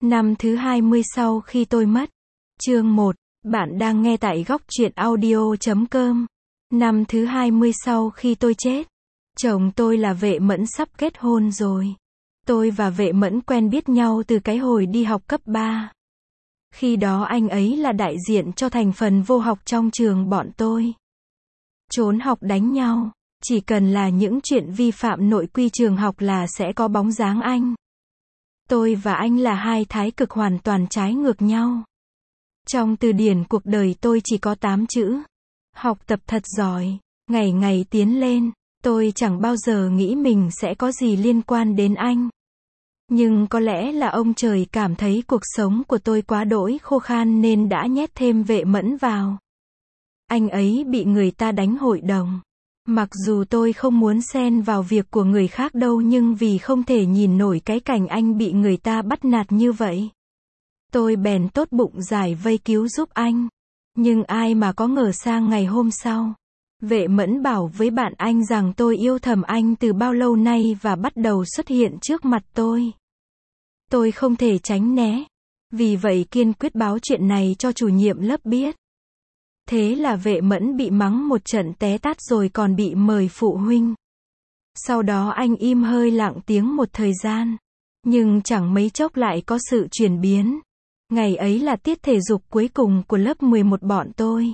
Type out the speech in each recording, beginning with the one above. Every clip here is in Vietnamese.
Năm thứ 20 sau khi tôi mất. Chương 1. Bạn đang nghe tại góc truyện audio.com. Năm thứ 20 sau khi tôi chết. Chồng tôi là Vệ Mẫn sắp kết hôn rồi. Tôi và Vệ Mẫn quen biết nhau từ cái hồi đi học cấp 3. Khi đó anh ấy là đại diện cho thành phần vô học trong trường bọn tôi. Trốn học đánh nhau, chỉ cần là những chuyện vi phạm nội quy trường học là sẽ có bóng dáng anh. Tôi và anh là hai thái cực hoàn toàn trái ngược nhau. Trong từ điển cuộc đời tôi chỉ có 8 chữ. Học tập thật giỏi, ngày ngày tiến lên. Tôi chẳng bao giờ nghĩ mình sẽ có gì liên quan đến anh. Nhưng có lẽ là ông trời cảm thấy cuộc sống của tôi quá đỗi khô khan nên đã nhét thêm Vệ Mẫn vào. Anh ấy bị người ta đánh hội đồng. Mặc dù tôi không muốn xen vào việc của người khác đâu, nhưng vì không thể nhìn nổi cái cảnh anh bị người ta bắt nạt như vậy, tôi bèn tốt bụng giải vây cứu giúp anh. Nhưng ai mà có ngờ sang ngày hôm sau, Vệ Mẫn bảo với bạn anh rằng tôi yêu thầm anh từ bao lâu nay và bắt đầu xuất hiện trước mặt tôi. Tôi không thể tránh né. Vì vậy kiên quyết báo chuyện này cho chủ nhiệm lớp biết. Thế là Vệ Mẫn bị mắng một trận té tát rồi còn bị mời phụ huynh. Sau đó anh im hơi lặng tiếng một thời gian. Nhưng chẳng mấy chốc lại có sự chuyển biến. Ngày ấy là tiết thể dục cuối cùng của lớp 11 bọn tôi.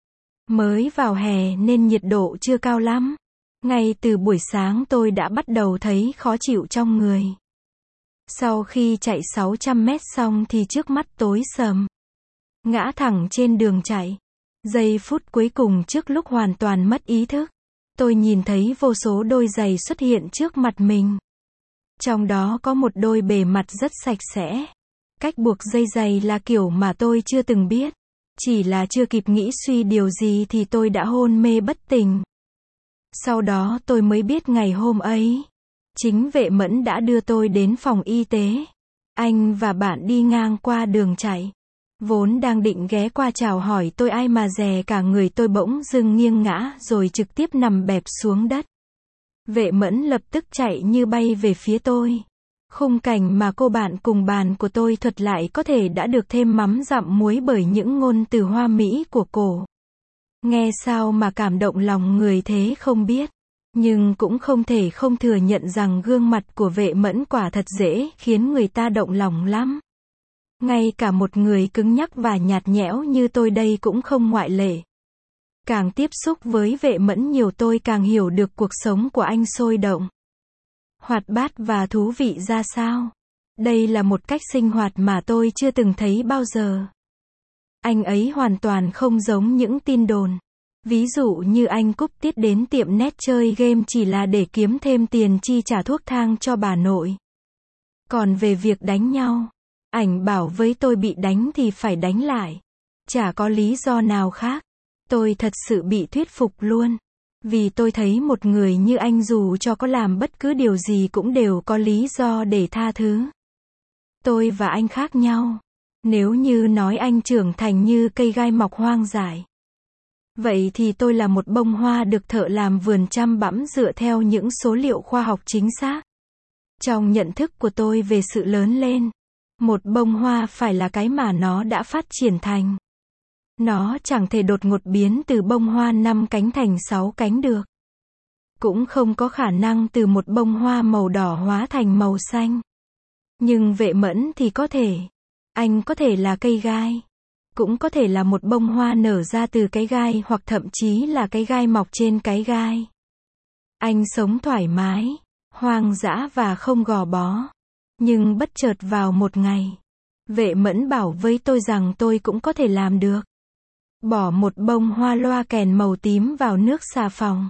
Mới vào hè nên nhiệt độ chưa cao lắm. Ngay từ buổi sáng tôi đã bắt đầu thấy khó chịu trong người. Sau khi chạy 600 mét xong thì trước mắt tối sầm. Ngã thẳng trên đường chạy. Giây phút cuối cùng trước lúc hoàn toàn mất ý thức, tôi nhìn thấy vô số đôi giày xuất hiện trước mặt mình. Trong đó có một đôi bề mặt rất sạch sẽ. Cách buộc dây giày là kiểu mà tôi chưa từng biết. Chỉ là chưa kịp nghĩ suy điều gì thì tôi đã hôn mê bất tỉnh. Sau đó tôi mới biết ngày hôm ấy, chính Vệ Mẫn đã đưa tôi đến phòng y tế. Anh và bạn đi ngang qua đường chạy. Vốn đang định ghé qua chào hỏi tôi ai mà dè cả người tôi bỗng dưng nghiêng ngã rồi trực tiếp nằm bẹp xuống đất. Vệ Mẫn lập tức chạy như bay về phía tôi. Khung cảnh mà cô bạn cùng bàn của tôi thuật lại có thể đã được thêm mắm dặm muối bởi những ngôn từ hoa mỹ của cô. Nghe sao mà cảm động lòng người thế không biết. Nhưng cũng không thể không thừa nhận rằng gương mặt của Vệ Mẫn quả thật dễ khiến người ta động lòng lắm. Ngay cả một người cứng nhắc và nhạt nhẽo như tôi đây cũng không ngoại lệ. Càng tiếp xúc với Vệ Mẫn nhiều tôi càng hiểu được cuộc sống của anh sôi động, hoạt bát và thú vị ra sao. Đây là một cách sinh hoạt mà tôi chưa từng thấy bao giờ. Anh ấy hoàn toàn không giống những tin đồn. Ví dụ như anh cúp tiết đến tiệm net chơi game chỉ là để kiếm thêm tiền chi trả thuốc thang cho bà nội. Còn về việc đánh nhau, ảnh bảo với tôi bị đánh thì phải đánh lại. Chả có lý do nào khác. Tôi thật sự bị thuyết phục luôn. Vì tôi thấy một người như anh dù cho có làm bất cứ điều gì cũng đều có lý do để tha thứ. Tôi và anh khác nhau. Nếu như nói anh trưởng thành như cây gai mọc hoang dại, vậy thì tôi là một bông hoa được thợ làm vườn chăm bẵm dựa theo những số liệu khoa học chính xác. Trong nhận thức của tôi về sự lớn lên, một bông hoa phải là cái mà nó đã phát triển thành. Nó chẳng thể đột ngột biến từ bông hoa 5 cánh thành 6 cánh được. Cũng không có khả năng từ một bông hoa màu đỏ hóa thành màu xanh. Nhưng Vệ Mẫn thì có thể. Anh có thể là cây gai. Cũng có thể là một bông hoa nở ra từ cái gai hoặc thậm chí là cái gai mọc trên cái gai. Anh sống thoải mái, hoang dã và không gò bó. Nhưng bất chợt vào một ngày, Vệ Mẫn bảo với tôi rằng tôi cũng có thể làm được. Bỏ một bông hoa loa kèn màu tím vào nước xà phòng.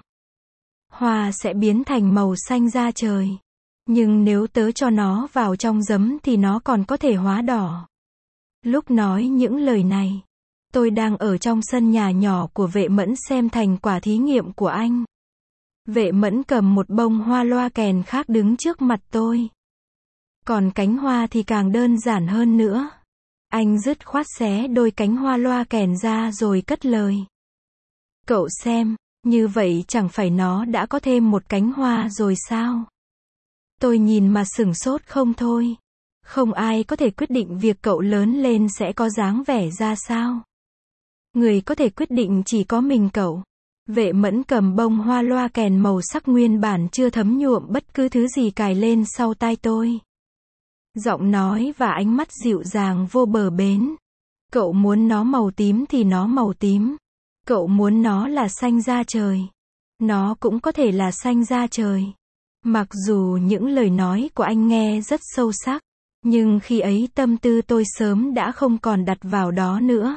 Hoa sẽ biến thành màu xanh da trời. Nhưng nếu tớ cho nó vào trong giấm thì nó còn có thể hóa đỏ. Lúc nói những lời này, tôi đang ở trong sân nhà nhỏ của Vệ Mẫn xem thành quả thí nghiệm của anh. Vệ Mẫn cầm một bông hoa loa kèn khác đứng trước mặt tôi. Còn cánh hoa thì càng đơn giản hơn nữa. Anh dứt khoát xé đôi cánh hoa loa kèn ra rồi cất lời. Cậu xem, như vậy chẳng phải nó đã có thêm một cánh hoa rồi sao? Tôi nhìn mà sửng sốt không thôi. Không ai có thể quyết định việc cậu lớn lên sẽ có dáng vẻ ra sao. Người có thể quyết định chỉ có mình cậu. Vệ Mẫn cầm bông hoa loa kèn màu sắc nguyên bản chưa thấm nhuộm bất cứ thứ gì cài lên sau tai tôi. Giọng nói và ánh mắt dịu dàng vô bờ bến. Cậu muốn nó màu tím thì nó màu tím. Cậu muốn nó là xanh da trời. Nó cũng có thể là xanh da trời. Mặc dù những lời nói của anh nghe rất sâu sắc, nhưng khi ấy tâm tư tôi sớm đã không còn đặt vào đó nữa.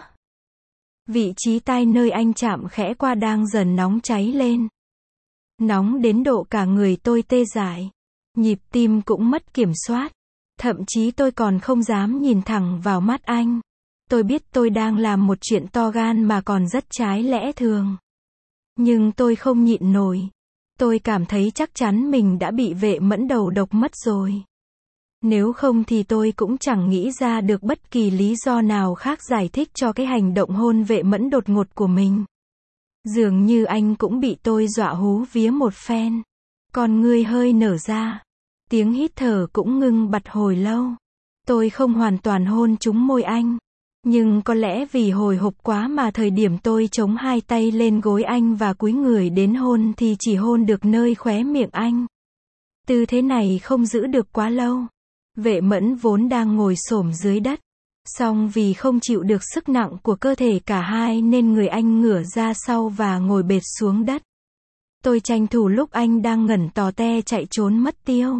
Vị trí tai nơi anh chạm khẽ qua đang dần nóng cháy lên. Nóng đến độ cả người tôi tê dại. Nhịp tim cũng mất kiểm soát. Thậm chí tôi còn không dám nhìn thẳng vào mắt anh. Tôi biết tôi đang làm một chuyện to gan mà còn rất trái lẽ thường. Nhưng tôi không nhịn nổi. Tôi cảm thấy chắc chắn mình đã bị Vệ Mẫn đầu độc mất rồi. Nếu không thì tôi cũng chẳng nghĩ ra được bất kỳ lý do nào khác giải thích cho cái hành động hôn Vệ Mẫn đột ngột của mình. Dường như anh cũng bị tôi dọa hú vía một phen. Con ngươi hơi nở ra. Tiếng hít thở cũng ngưng bặt hồi lâu. Tôi không hoàn toàn hôn trúng môi anh. Nhưng có lẽ vì hồi hộp quá mà thời điểm tôi chống hai tay lên gối anh và cúi người đến hôn thì chỉ hôn được nơi khóe miệng anh. Tư thế này không giữ được quá lâu. Vệ Mẫn vốn đang ngồi xổm dưới đất. Song vì không chịu được sức nặng của cơ thể cả hai nên người anh ngửa ra sau và ngồi bệt xuống đất. Tôi tranh thủ lúc anh đang ngẩn tò te chạy trốn mất tiêu.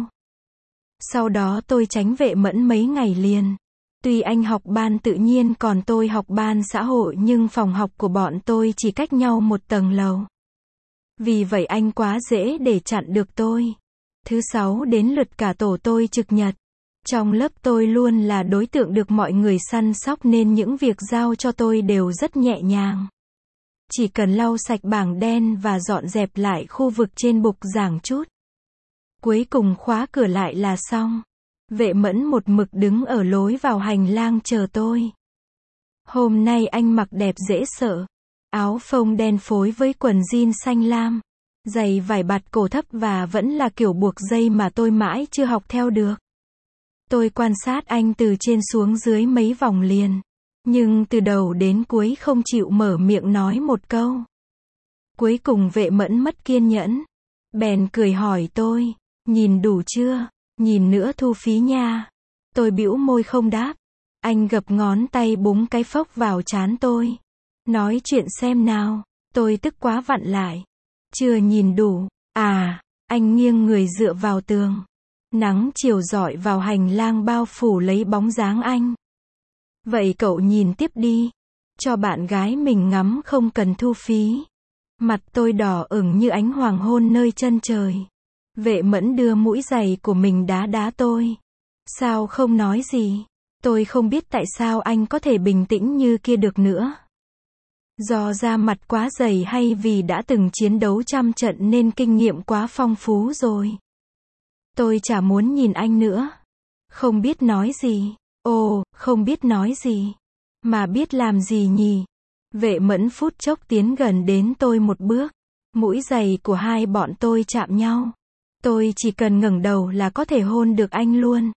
Sau đó tôi tránh Vệ Mẫn mấy ngày liền. Tuy anh học ban tự nhiên còn tôi học ban xã hội nhưng phòng học của bọn tôi chỉ cách nhau một tầng lầu. Vì vậy anh quá dễ để chặn được tôi. Thứ sáu đến lượt cả tổ tôi trực nhật. Trong lớp tôi luôn là đối tượng được mọi người săn sóc nên những việc giao cho tôi đều rất nhẹ nhàng. Chỉ cần lau sạch bảng đen và dọn dẹp lại khu vực trên bục giảng chút. Cuối cùng khóa cửa lại là xong. Vệ Mẫn một mực đứng ở lối vào hành lang chờ tôi. Hôm nay anh mặc đẹp dễ sợ. Áo phông đen phối với quần jean xanh lam. Giày vải bạt cổ thấp và vẫn là kiểu buộc dây mà tôi mãi chưa học theo được. Tôi quan sát anh từ trên xuống dưới mấy vòng liền. Nhưng từ đầu đến cuối không chịu mở miệng nói một câu. Cuối cùng Vệ Mẫn mất kiên nhẫn. Bèn cười hỏi tôi, nhìn đủ chưa? Nhìn nữa thu phí nha. Tôi bĩu môi không đáp. Anh gập ngón tay búng cái phốc vào trán tôi. Nói chuyện xem nào. Tôi tức quá vặn lại. Chưa nhìn đủ. À, anh nghiêng người dựa vào tường. Nắng chiều rọi vào hành lang bao phủ lấy bóng dáng anh. Vậy cậu nhìn tiếp đi. Cho bạn gái mình ngắm không cần thu phí. Mặt tôi đỏ ửng như ánh hoàng hôn nơi chân trời. Vệ Mẫn đưa mũi giày của mình đá đá tôi. Sao không nói gì? Tôi không biết tại sao anh có thể bình tĩnh như kia được nữa. Do da mặt quá dày hay vì đã từng chiến đấu trăm trận nên kinh nghiệm quá phong phú rồi. Tôi chả muốn nhìn anh nữa. Không biết nói gì. Ồ, không biết nói gì. Mà biết làm gì nhỉ? Vệ Mẫn phút chốc tiến gần đến tôi một bước. Mũi giày của hai bọn tôi chạm nhau. Tôi chỉ cần ngẩng đầu là có thể hôn được anh luôn.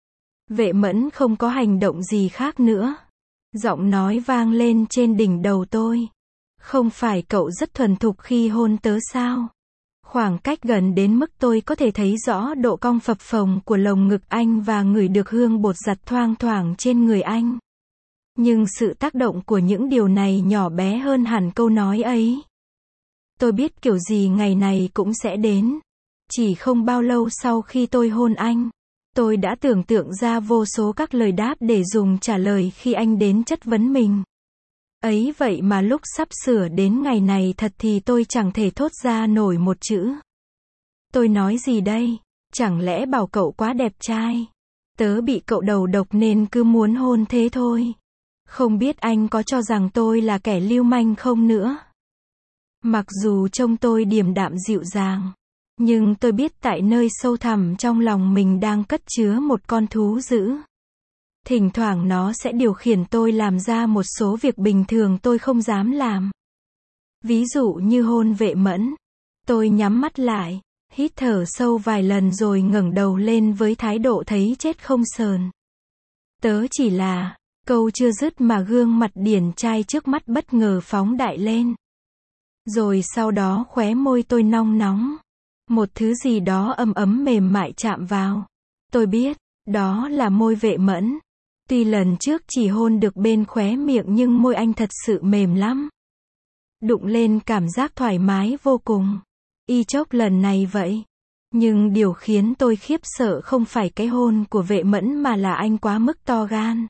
Vệ Mẫn không có hành động gì khác nữa. Giọng nói vang lên trên đỉnh đầu tôi. Không phải cậu rất thuần thục khi hôn tớ sao? Khoảng cách gần đến mức tôi có thể thấy rõ độ cong phập phồng của lồng ngực anh và ngửi được hương bột giặt thoang thoảng trên người anh. Nhưng sự tác động của những điều này nhỏ bé hơn hẳn câu nói ấy. Tôi biết kiểu gì ngày này cũng sẽ đến. Chỉ không bao lâu sau khi tôi hôn anh, tôi đã tưởng tượng ra vô số các lời đáp để dùng trả lời khi anh đến chất vấn mình. Ấy vậy mà lúc sắp sửa đến ngày này thật thì tôi chẳng thể thốt ra nổi một chữ. Tôi nói gì đây? Chẳng lẽ bảo cậu quá đẹp trai? Tớ bị cậu đầu độc nên cứ muốn hôn thế thôi. Không biết anh có cho rằng tôi là kẻ lưu manh không nữa? Mặc dù trông tôi điềm đạm dịu dàng, nhưng tôi biết tại nơi sâu thẳm trong lòng mình đang cất chứa một con thú dữ. Thỉnh thoảng nó sẽ điều khiển tôi làm ra một số việc bình thường tôi không dám làm. Ví dụ như hôn Vệ Mẫn. Tôi nhắm mắt lại, hít thở sâu vài lần rồi ngẩng đầu lên với thái độ thấy chết không sờn. Tớ chỉ là, câu chưa dứt mà gương mặt điển trai trước mắt bất ngờ phóng đại lên. Rồi sau đó khóe môi tôi nong nóng. Một thứ gì đó ấm ấm mềm mại chạm vào. Tôi biết, đó là môi Vệ Mẫn. Tuy lần trước chỉ hôn được bên khóe miệng nhưng môi anh thật sự mềm lắm. Đụng lên cảm giác thoải mái vô cùng. Y chốc lần này vậy. Nhưng điều khiến tôi khiếp sợ không phải cái hôn của Vệ Mẫn mà là anh quá mức to gan.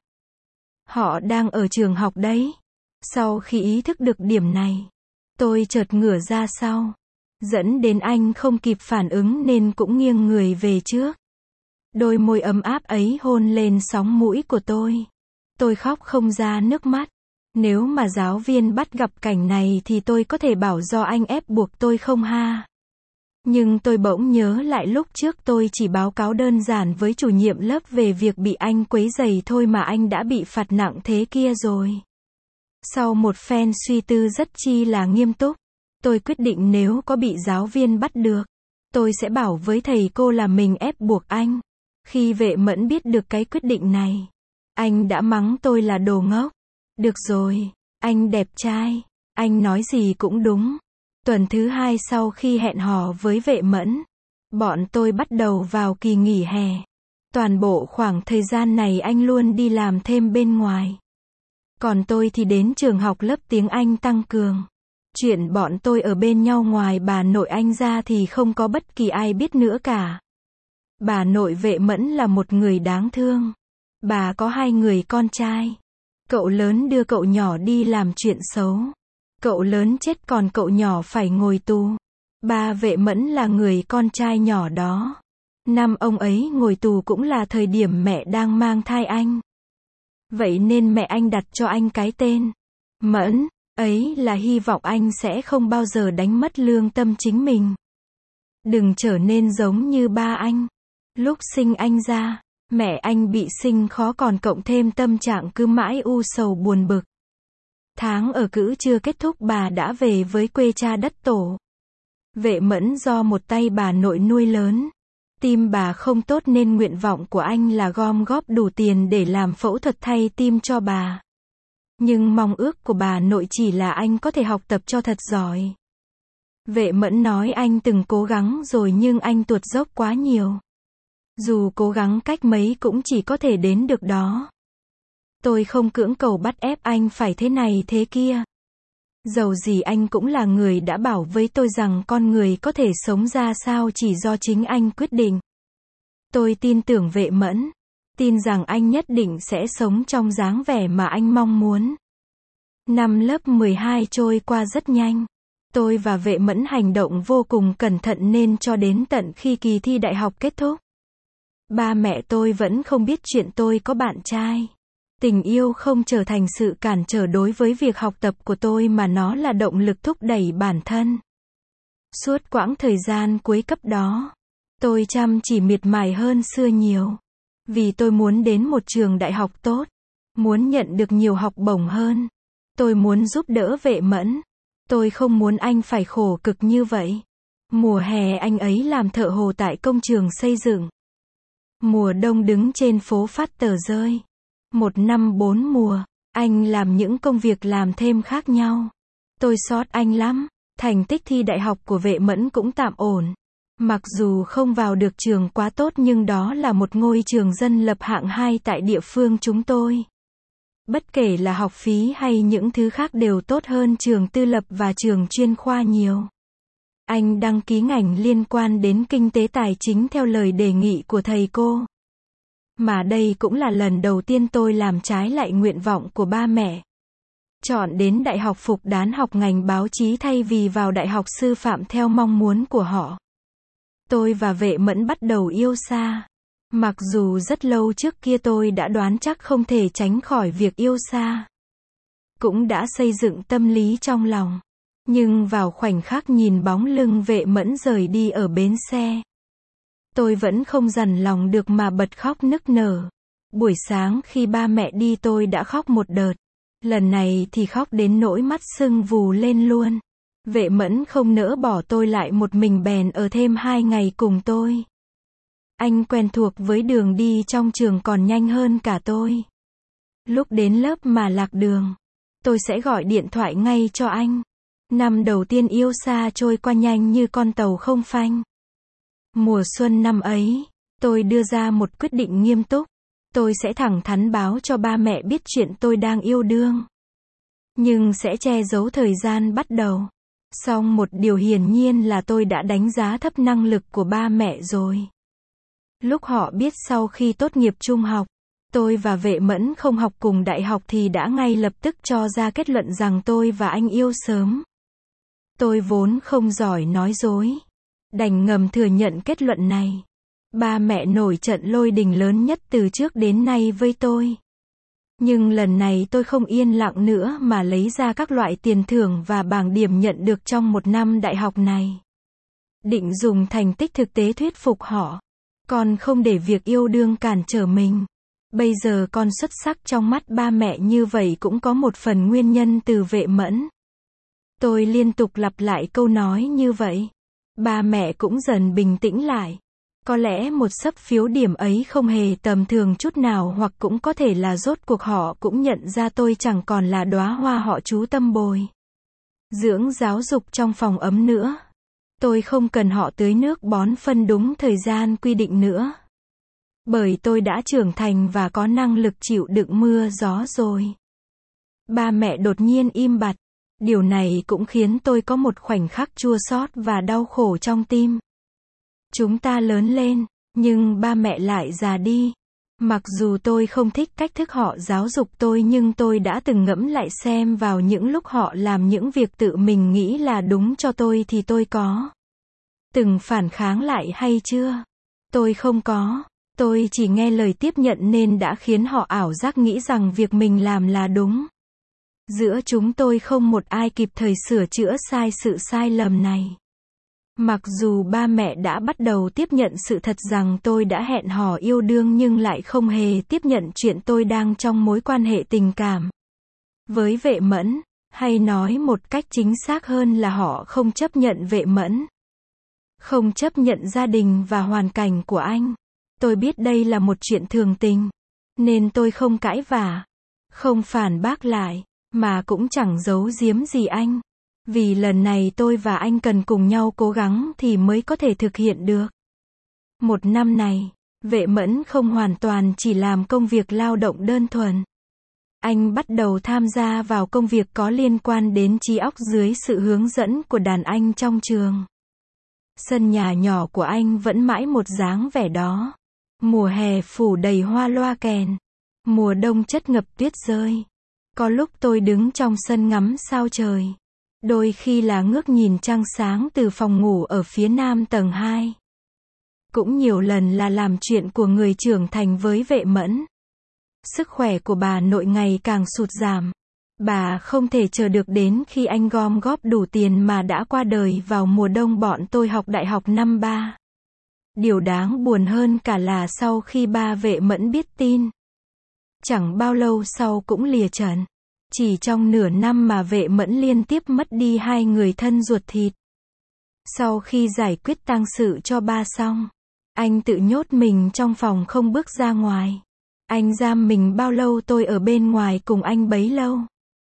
Họ đang ở trường học đấy. Sau khi ý thức được điểm này, tôi chợt ngửa ra sau. Dẫn đến anh không kịp phản ứng nên cũng nghiêng người về trước. Đôi môi ấm áp ấy hôn lên sóng mũi của tôi. Tôi khóc không ra nước mắt. Nếu mà giáo viên bắt gặp cảnh này thì tôi có thể bảo do anh ép buộc tôi không ha. Nhưng tôi bỗng nhớ lại lúc trước tôi chỉ báo cáo đơn giản với chủ nhiệm lớp về việc bị anh quấy rầy thôi mà anh đã bị phạt nặng thế kia rồi. Sau một phen suy tư rất chi là nghiêm túc, tôi quyết định nếu có bị giáo viên bắt được, tôi sẽ bảo với thầy cô là mình ép buộc anh. Khi Vệ Mẫn biết được cái quyết định này, anh đã mắng tôi là đồ ngốc. Được rồi, anh đẹp trai, anh nói gì cũng đúng. Tuần thứ 2 sau khi hẹn hò với Vệ Mẫn, bọn tôi bắt đầu vào kỳ nghỉ hè. Toàn bộ khoảng thời gian này anh luôn đi làm thêm bên ngoài. Còn tôi thì đến trường học lớp tiếng Anh tăng cường. Chuyện bọn tôi ở bên nhau ngoài bà nội anh ra thì không có bất kỳ ai biết nữa cả. Bà nội Vệ Mẫn là một người đáng thương. Bà có 2 người con trai. Cậu lớn đưa cậu nhỏ đi làm chuyện xấu. Cậu lớn chết còn cậu nhỏ phải ngồi tù. Ba Vệ Mẫn là người con trai nhỏ đó. Năm ông ấy ngồi tù cũng là thời điểm mẹ đang mang thai anh. Vậy nên mẹ anh đặt cho anh cái tên Mẫn, ấy là hy vọng anh sẽ không bao giờ đánh mất lương tâm chính mình. Đừng trở nên giống như ba anh. Lúc sinh anh ra, mẹ anh bị sinh khó còn cộng thêm tâm trạng cứ mãi u sầu buồn bực. Tháng ở cữ chưa kết thúc bà đã về với quê cha đất tổ. Vệ Mẫn do một tay bà nội nuôi lớn. Tim bà không tốt nên nguyện vọng của anh là gom góp đủ tiền để làm phẫu thuật thay tim cho bà. Nhưng mong ước của bà nội chỉ là anh có thể học tập cho thật giỏi. Vệ Mẫn nói anh từng cố gắng rồi nhưng anh tuột dốc quá nhiều. Dù cố gắng cách mấy cũng chỉ có thể đến được đó. Tôi không cưỡng cầu bắt ép anh phải thế này thế kia. Dầu gì anh cũng là người đã bảo với tôi rằng con người có thể sống ra sao chỉ do chính anh quyết định. Tôi tin tưởng Vệ Mẫn. Tin rằng anh nhất định sẽ sống trong dáng vẻ mà anh mong muốn. Năm lớp 12 trôi qua rất nhanh. Tôi và Vệ Mẫn hành động vô cùng cẩn thận nên cho đến tận khi kỳ thi đại học kết thúc, ba mẹ tôi vẫn không biết chuyện tôi có bạn trai. Tình yêu không trở thành sự cản trở đối với việc học tập của tôi mà nó là động lực thúc đẩy bản thân. Suốt quãng thời gian cuối cấp đó, tôi chăm chỉ miệt mài hơn xưa nhiều. Vì tôi muốn đến một trường đại học tốt, muốn nhận được nhiều học bổng hơn. Tôi muốn giúp đỡ Vệ Mẫn. Tôi không muốn anh phải khổ cực như vậy. Mùa hè anh ấy làm thợ hồ tại công trường xây dựng. Mùa đông đứng trên phố phát tờ rơi. 1 năm 4 mùa, anh làm những công việc làm thêm khác nhau. Tôi xót anh lắm. Thành tích thi đại học của Vệ Mẫn cũng tạm ổn. Mặc dù không vào được trường quá tốt nhưng đó là một ngôi trường dân lập hạng 2 tại địa phương chúng tôi. Bất kể là học phí hay những thứ khác đều tốt hơn trường tư lập và trường chuyên khoa nhiều. Anh đăng ký ngành liên quan đến kinh tế tài chính theo lời đề nghị của thầy cô. Mà đây cũng là lần đầu tiên tôi làm trái lại nguyện vọng của ba mẹ. Chọn đến đại học Phục Đán học ngành báo chí thay vì vào đại học sư phạm theo mong muốn của họ. Tôi và Vệ Mẫn bắt đầu yêu xa. Mặc dù rất lâu trước kia tôi đã đoán chắc không thể tránh khỏi việc yêu xa. Cũng đã xây dựng tâm lý trong lòng. Nhưng vào khoảnh khắc nhìn bóng lưng Vệ Mẫn rời đi ở bến xe, tôi vẫn không dằn lòng được mà bật khóc nức nở. Buổi sáng khi ba mẹ đi tôi đã khóc một đợt. Lần này thì khóc đến nỗi mắt sưng vù lên luôn. Vệ Mẫn không nỡ bỏ tôi lại một mình bèn ở thêm 2 ngày cùng tôi. Anh quen thuộc với đường đi trong trường còn nhanh hơn cả tôi. Lúc đến lớp mà lạc đường, tôi sẽ gọi điện thoại ngay cho anh. Năm đầu tiên yêu xa trôi qua nhanh như con tàu không phanh. Mùa xuân năm ấy, tôi đưa ra một quyết định nghiêm túc. Tôi sẽ thẳng thắn báo cho ba mẹ biết chuyện tôi đang yêu đương. Nhưng sẽ che giấu thời gian bắt đầu. Song một điều hiển nhiên là tôi đã đánh giá thấp năng lực của ba mẹ rồi. Lúc họ biết sau khi tốt nghiệp trung học, tôi và Vệ Mẫn không học cùng đại học thì đã ngay lập tức cho ra kết luận rằng tôi và anh yêu sớm. Tôi vốn không giỏi nói dối, đành ngầm thừa nhận kết luận này. Ba mẹ nổi trận lôi đình lớn nhất từ trước đến nay với tôi. Nhưng lần này tôi không yên lặng nữa mà lấy ra các loại tiền thưởng và bảng điểm nhận được trong một năm đại học này. Định dùng thành tích thực tế thuyết phục họ. Con không để việc yêu đương cản trở mình. Bây giờ con xuất sắc trong mắt ba mẹ như vậy cũng có một phần nguyên nhân từ Vệ Mẫn. Tôi liên tục lặp lại câu nói như vậy. Ba mẹ cũng dần bình tĩnh lại. Có lẽ một xấp phiếu điểm ấy không hề tầm thường chút nào, hoặc cũng có thể là rốt cuộc họ cũng nhận ra tôi chẳng còn là đóa hoa họ chú tâm bồi dưỡng giáo dục trong phòng ấm nữa. Tôi không cần họ tưới nước bón phân đúng thời gian quy định nữa. Bởi tôi đã trưởng thành và có năng lực chịu đựng mưa gió rồi. Ba mẹ đột nhiên im bặt. Điều này cũng khiến tôi có một khoảnh khắc chua xót và đau khổ trong tim. Chúng ta lớn lên, nhưng ba mẹ lại già đi. Mặc dù tôi không thích cách thức họ giáo dục tôi, nhưng tôi đã từng ngẫm lại xem vào những lúc họ làm những việc tự mình nghĩ là đúng cho tôi thì tôi có từng phản kháng lại hay chưa? Tôi không có. Tôi chỉ nghe lời tiếp nhận nên đã khiến họ ảo giác nghĩ rằng việc mình làm là đúng. Giữa chúng tôi không một ai kịp thời sửa chữa sự sai lầm này. Mặc dù ba mẹ đã bắt đầu tiếp nhận sự thật rằng tôi đã hẹn hò yêu đương, nhưng lại không hề tiếp nhận chuyện tôi đang trong mối quan hệ tình cảm với Vệ Mẫn, hay nói một cách chính xác hơn là họ không chấp nhận Vệ Mẫn. Không chấp nhận gia đình và hoàn cảnh của anh. Tôi biết đây là một chuyện thường tình, nên tôi không cãi vã, không phản bác lại, mà cũng chẳng giấu giếm gì anh. Vì lần này tôi và anh cần cùng nhau cố gắng thì mới có thể thực hiện được. Một năm này, Vệ Mẫn không hoàn toàn chỉ làm công việc lao động đơn thuần. Anh bắt đầu tham gia vào công việc có liên quan đến trí óc dưới sự hướng dẫn của đàn anh trong trường. Sân nhà nhỏ của anh vẫn mãi một dáng vẻ đó. Mùa hè phủ đầy hoa loa kèn. Mùa đông chất ngập tuyết rơi. Có lúc tôi đứng trong sân ngắm sao trời. Đôi khi là ngước nhìn trăng sáng từ phòng ngủ ở phía nam tầng 2. Cũng nhiều lần là làm chuyện của người trưởng thành với Vệ Mẫn. Sức khỏe của bà nội ngày càng sụt giảm. Bà không thể chờ được đến khi anh gom góp đủ tiền mà đã qua đời vào mùa đông bọn tôi học đại học năm 3. Điều đáng buồn hơn cả là sau khi ba Vệ Mẫn biết tin, chẳng bao lâu sau cũng lìa trần. Chỉ trong nửa năm mà Vệ Mẫn liên tiếp mất đi 2 người thân ruột thịt. Sau khi giải quyết tang sự cho ba xong, anh tự nhốt mình trong phòng không bước ra ngoài. Anh giam mình bao lâu tôi ở bên ngoài cùng anh bấy lâu.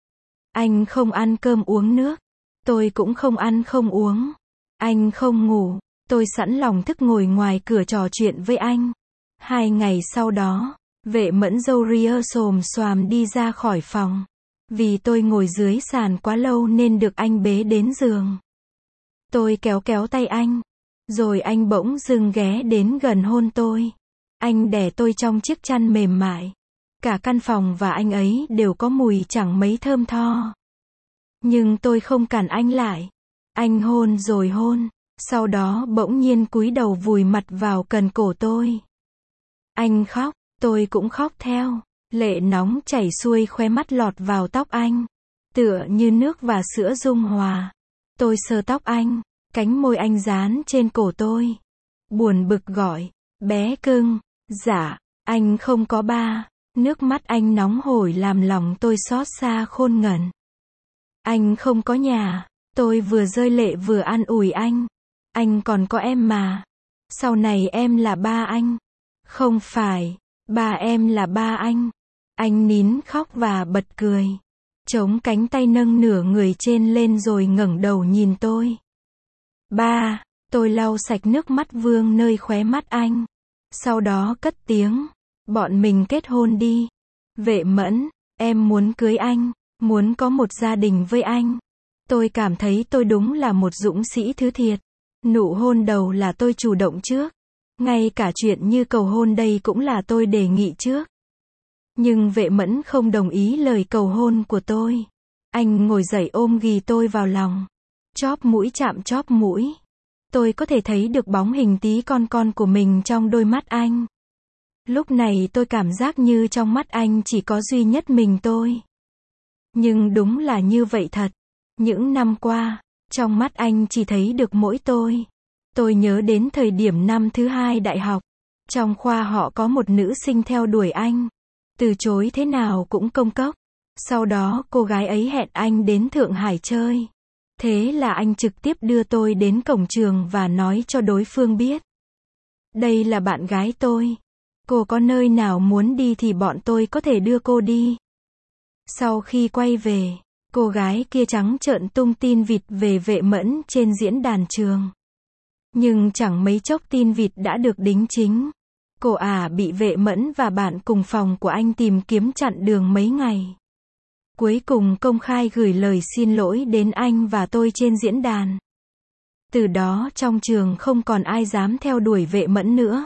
Anh không ăn cơm uống nước. Tôi cũng không ăn không uống. Anh không ngủ. Tôi sẵn lòng thức ngồi ngoài cửa trò chuyện với anh. 2 ngày sau đó, Vệ Mẫn râu ria xồm xoàm đi ra khỏi phòng. Vì tôi ngồi dưới sàn quá lâu nên được anh bế đến giường. Tôi kéo kéo tay anh. Rồi anh bỗng dưng ghé đến gần hôn tôi. Anh đè tôi trong chiếc chăn mềm mại. Cả căn phòng và anh ấy đều có mùi chẳng mấy thơm tho. Nhưng tôi không cản anh lại. Anh hôn rồi hôn. Sau đó bỗng nhiên cúi đầu vùi mặt vào cần cổ tôi. Anh khóc, tôi cũng khóc theo. Lệ nóng chảy xuôi khóe mắt lọt vào tóc anh. Tựa như nước và sữa dung hòa. Tôi sờ tóc anh. Cánh môi anh dán trên cổ tôi. Buồn bực gọi. Bé cưng. Dạ, anh không có ba. Nước mắt anh nóng hổi làm lòng tôi xót xa khôn nguẩn. Anh không có nhà. Tôi vừa rơi lệ vừa an ủi anh. Anh còn có em mà. Sau này em là ba anh. Không phải, ba em là ba anh. Anh nín khóc và bật cười. Chống cánh tay nâng nửa người trên lên rồi ngẩng đầu nhìn tôi. Ba, tôi lau sạch nước mắt vương nơi khóe mắt anh. Sau đó cất tiếng. Bọn mình kết hôn đi. Vệ Mẫn, em muốn cưới anh, muốn có một gia đình với anh. Tôi cảm thấy tôi đúng là một dũng sĩ thứ thiệt. Nụ hôn đầu là tôi chủ động trước. Ngay cả chuyện như cầu hôn đây cũng là tôi đề nghị trước. Nhưng Vệ Mẫn không đồng ý lời cầu hôn của tôi. Anh ngồi dậy ôm ghì tôi vào lòng. Chóp mũi chạm chóp mũi. Tôi có thể thấy được bóng hình tí con của mình trong đôi mắt anh. Lúc này tôi cảm giác như trong mắt anh chỉ có duy nhất mình tôi. Nhưng đúng là như vậy thật. Những năm qua, trong mắt anh chỉ thấy được mỗi tôi. Tôi nhớ đến thời điểm năm thứ 2 đại học. Trong khoa họ có một nữ sinh theo đuổi anh. Từ chối thế nào cũng công cốc. Sau đó cô gái ấy hẹn anh đến Thượng Hải chơi. Thế là anh trực tiếp đưa tôi đến cổng trường và nói cho đối phương biết. Đây là bạn gái tôi. Cô có nơi nào muốn đi thì bọn tôi có thể đưa cô đi. Sau khi quay về, cô gái kia trắng trợn tung tin vịt về Vệ Mẫn trên diễn đàn trường. Nhưng chẳng mấy chốc tin vịt đã được đính chính. Cô bị Vệ Mẫn và bạn cùng phòng của anh tìm kiếm chặn đường mấy ngày. Cuối cùng công khai gửi lời xin lỗi đến anh và tôi trên diễn đàn. Từ đó trong trường không còn ai dám theo đuổi Vệ Mẫn nữa.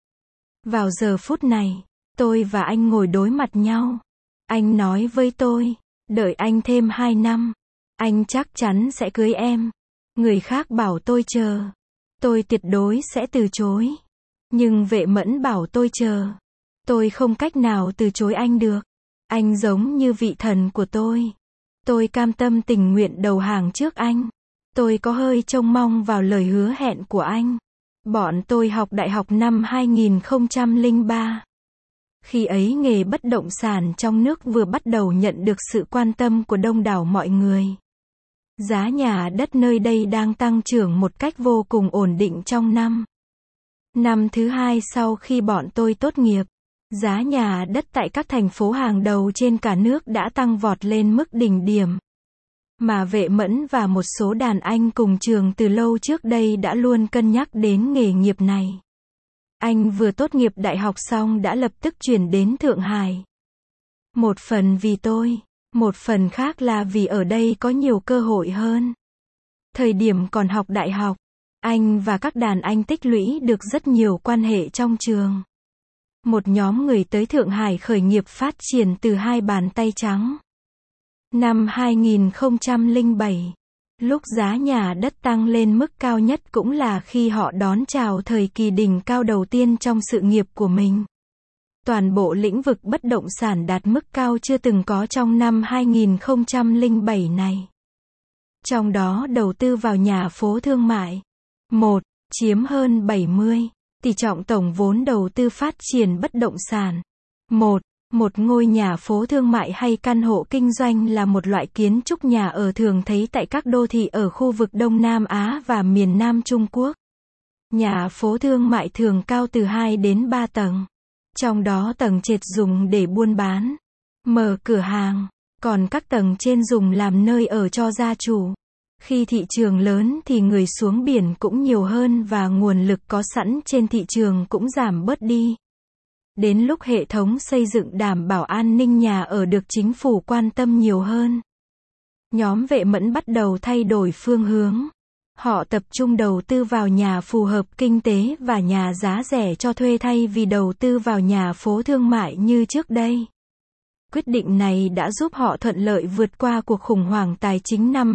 Vào giờ phút này, tôi và anh ngồi đối mặt nhau. Anh nói với tôi, đợi anh thêm 2 năm. Anh chắc chắn sẽ cưới em. Người khác bảo tôi chờ. Tôi tuyệt đối sẽ từ chối. Nhưng Vệ Mẫn bảo tôi chờ. Tôi không cách nào từ chối anh được. Anh giống như vị thần của tôi. Tôi cam tâm tình nguyện đầu hàng trước anh. Tôi có hơi trông mong vào lời hứa hẹn của anh. Bọn tôi học đại học năm 2003. Khi ấy nghề bất động sản trong nước vừa bắt đầu nhận được sự quan tâm của đông đảo mọi người. Giá nhà đất nơi đây đang tăng trưởng một cách vô cùng ổn định trong năm thứ 2 sau khi bọn tôi tốt nghiệp. Giá nhà đất tại các thành phố hàng đầu trên cả nước đã tăng vọt lên mức đỉnh điểm. Mà Vệ Mẫn và một số đàn anh cùng trường từ lâu trước đây đã luôn cân nhắc đến nghề nghiệp này. Anh vừa tốt nghiệp đại học xong đã lập tức chuyển đến Thượng Hải. Một phần vì tôi, một phần khác là vì ở đây có nhiều cơ hội hơn. Thời điểm còn học đại học, anh và các đàn anh tích lũy được rất nhiều quan hệ trong trường. Một nhóm người tới Thượng Hải khởi nghiệp phát triển từ 2 bàn tay trắng. Năm 2007, lúc giá nhà đất tăng lên mức cao nhất cũng là khi họ đón chào thời kỳ đỉnh cao đầu tiên trong sự nghiệp của mình. Toàn bộ lĩnh vực bất động sản đạt mức cao chưa từng có trong năm 2007 này. Trong đó đầu tư vào nhà phố thương mại. Chiếm hơn 70. Tỷ trọng tổng vốn đầu tư phát triển bất động sản. Một ngôi nhà phố thương mại hay căn hộ kinh doanh là một loại kiến trúc nhà ở thường thấy tại các đô thị ở khu vực Đông Nam Á và miền Nam Trung Quốc. Nhà phố thương mại thường cao từ 2 đến 3 tầng. Trong đó tầng trệt dùng để buôn bán, mở cửa hàng, còn các tầng trên dùng làm nơi ở cho gia chủ. Khi thị trường lớn thì người xuống biển cũng nhiều hơn và nguồn lực có sẵn trên thị trường cũng giảm bớt đi. Đến lúc hệ thống xây dựng đảm bảo an ninh nhà ở được chính phủ quan tâm nhiều hơn, nhóm Vệ Mẫn bắt đầu thay đổi phương hướng. Họ tập trung đầu tư vào nhà phù hợp kinh tế và nhà giá rẻ cho thuê thay vì đầu tư vào nhà phố thương mại như trước đây. Quyết định này đã giúp họ thuận lợi vượt qua cuộc khủng hoảng tài chính năm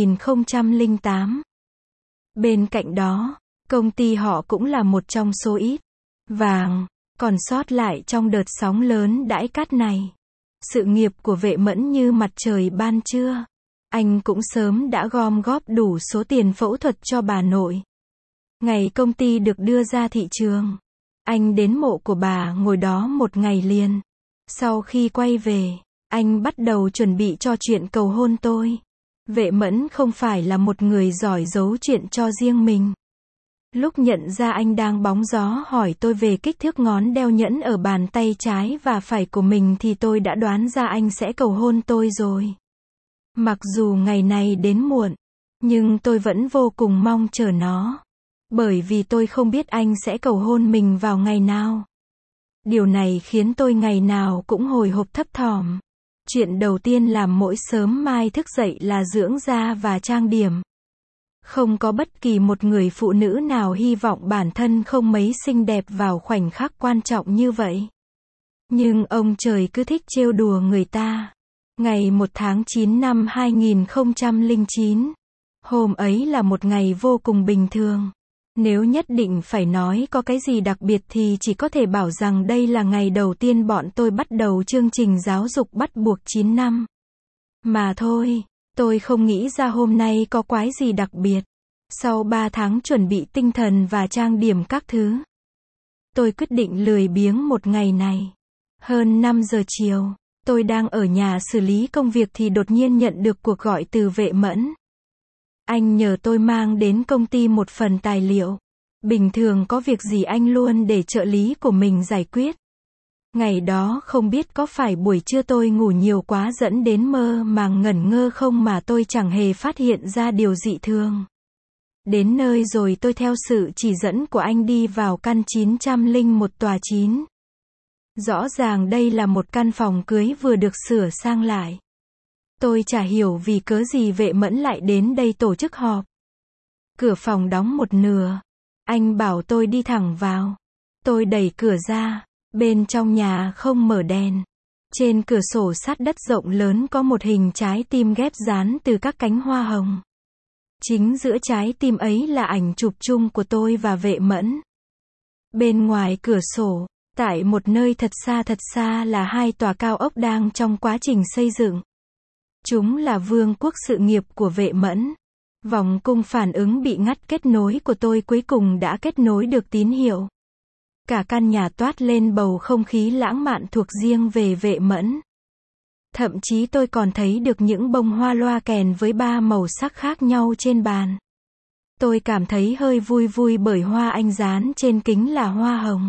2008. Bên cạnh đó, công ty họ cũng là một trong số ít vàng còn sót lại trong đợt sóng lớn đãi cát này. Sự nghiệp của Vệ Mẫn như mặt trời ban trưa. Anh cũng sớm đã gom góp đủ số tiền phẫu thuật cho bà nội. Ngày công ty được đưa ra thị trường, anh đến mộ của bà ngồi đó một ngày liền. Sau khi quay về, anh bắt đầu chuẩn bị cho chuyện cầu hôn tôi. Vệ Mẫn không phải là một người giỏi giấu chuyện cho riêng mình. Lúc nhận ra anh đang bóng gió hỏi tôi về kích thước ngón đeo nhẫn ở bàn tay trái và phải của mình thì tôi đã đoán ra anh sẽ cầu hôn tôi rồi. Mặc dù ngày này đến muộn, nhưng tôi vẫn vô cùng mong chờ nó. Bởi vì tôi không biết anh sẽ cầu hôn mình vào ngày nào. Điều này khiến tôi ngày nào cũng hồi hộp thấp thỏm. Chuyện đầu tiên làm mỗi sớm mai thức dậy là dưỡng da và trang điểm. Không có bất kỳ một người phụ nữ nào hy vọng bản thân không mấy xinh đẹp vào khoảnh khắc quan trọng như vậy. Nhưng ông trời cứ thích trêu đùa người ta. Ngày 1 tháng 9 năm 2009. Hôm ấy là một ngày vô cùng bình thường. Nếu nhất định phải nói có cái gì đặc biệt thì chỉ có thể bảo rằng đây là ngày đầu tiên bọn tôi bắt đầu chương trình giáo dục bắt buộc 9 năm. Mà thôi, tôi không nghĩ ra hôm nay có quái gì đặc biệt. Sau 3 tháng chuẩn bị tinh thần và trang điểm các thứ, tôi quyết định lười biếng một ngày này. Hơn 5 giờ chiều, tôi đang ở nhà xử lý công việc thì đột nhiên nhận được cuộc gọi từ Vệ Mẫn. Anh nhờ tôi mang đến công ty một phần tài liệu. Bình thường có việc gì anh luôn để trợ lý của mình giải quyết. Ngày đó không biết có phải buổi trưa tôi ngủ nhiều quá dẫn đến mơ màng ngẩn ngơ không mà tôi chẳng hề phát hiện ra điều dị thường. Đến nơi rồi tôi theo sự chỉ dẫn của anh đi vào căn 901 tòa 9. Rõ ràng đây là một căn phòng cưới vừa được sửa sang lại. Tôi chả hiểu vì cớ gì Vệ Mẫn lại đến đây tổ chức họp. Cửa phòng đóng một nửa. Anh bảo tôi đi thẳng vào. Tôi đẩy cửa ra. Bên trong nhà không mở đèn. Trên cửa sổ sắt đất rộng lớn có một hình trái tim ghép dán từ các cánh hoa hồng. Chính giữa trái tim ấy là ảnh chụp chung của tôi và Vệ Mẫn. Bên ngoài cửa sổ, tại một nơi thật xa là 2 tòa cao ốc đang trong quá trình xây dựng. Chúng là vương quốc sự nghiệp của Vệ Mẫn. Vòng cung phản ứng bị ngắt kết nối của tôi cuối cùng đã kết nối được tín hiệu. Cả căn nhà toát lên bầu không khí lãng mạn thuộc riêng về Vệ Mẫn. Thậm chí tôi còn thấy được những bông hoa loa kèn với 3 màu sắc khác nhau trên bàn. Tôi cảm thấy hơi vui bởi hoa anh dán trên kính là hoa hồng.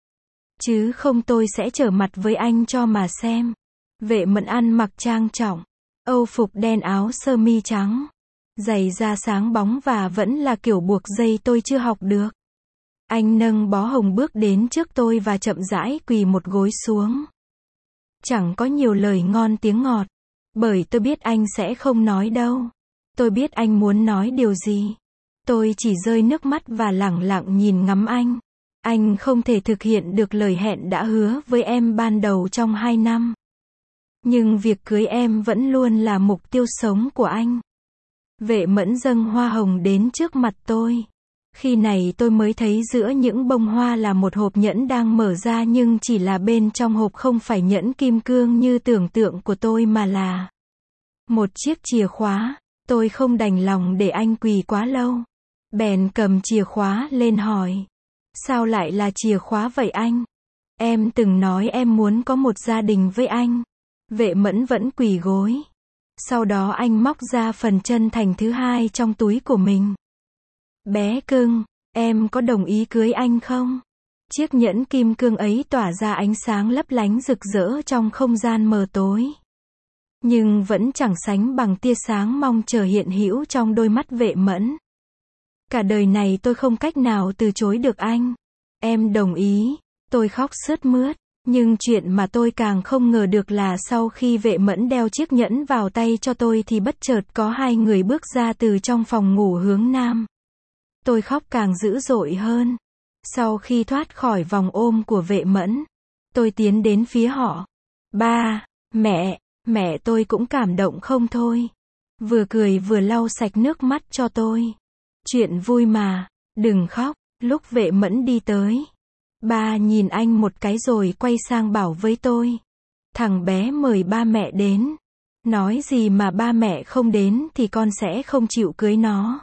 Chứ không tôi sẽ trở mặt với anh cho mà xem. Vệ Mẫn ăn mặc trang trọng. Âu phục đen áo sơ mi trắng. Giày da sáng bóng và vẫn là kiểu buộc dây tôi chưa học được. Anh nâng bó hồng bước đến trước tôi và chậm rãi quỳ một gối xuống. Chẳng có nhiều lời ngon tiếng ngọt. Bởi tôi biết anh sẽ không nói đâu. Tôi biết anh muốn nói điều gì. Tôi chỉ rơi nước mắt và lẳng lặng nhìn ngắm anh. Anh không thể thực hiện được lời hẹn đã hứa với em ban đầu trong 2 năm. Nhưng việc cưới em vẫn luôn là mục tiêu sống của anh. Vệ Mẫn dâng hoa hồng đến trước mặt tôi. Khi này tôi mới thấy giữa những bông hoa là một hộp nhẫn đang mở ra nhưng chỉ là bên trong hộp không phải nhẫn kim cương như tưởng tượng của tôi mà là một chiếc chìa khóa. Tôi không đành lòng để anh quỳ quá lâu. Bèn cầm chìa khóa lên hỏi. Sao lại là chìa khóa vậy anh? Em từng nói em muốn có một gia đình với anh. Vệ Mẫn vẫn quỳ gối. Sau đó anh móc ra phần chân thành thứ 2 trong túi của mình. Bé cưng, em có đồng ý cưới anh không? Chiếc nhẫn kim cương ấy tỏa ra ánh sáng lấp lánh rực rỡ trong không gian mờ tối. Nhưng vẫn chẳng sánh bằng tia sáng mong chờ hiện hữu trong đôi mắt Vệ Mẫn. Cả đời này tôi không cách nào từ chối được anh. Em đồng ý. Tôi khóc sướt mướt. Nhưng chuyện mà tôi càng không ngờ được là sau khi Vệ Mẫn đeo chiếc nhẫn vào tay cho tôi thì bất chợt có 2 người bước ra từ trong phòng ngủ hướng nam. Tôi khóc càng dữ dội hơn. Sau khi thoát khỏi vòng ôm của Vệ Mẫn, tôi tiến đến phía họ. Ba, mẹ tôi cũng cảm động không thôi. Vừa cười vừa lau sạch nước mắt cho tôi. Chuyện vui mà, đừng khóc. Lúc Vệ Mẫn đi tới, ba nhìn anh một cái rồi quay sang bảo với tôi. Thằng bé mời ba mẹ đến. Nói gì mà ba mẹ không đến thì con sẽ không chịu cưới nó.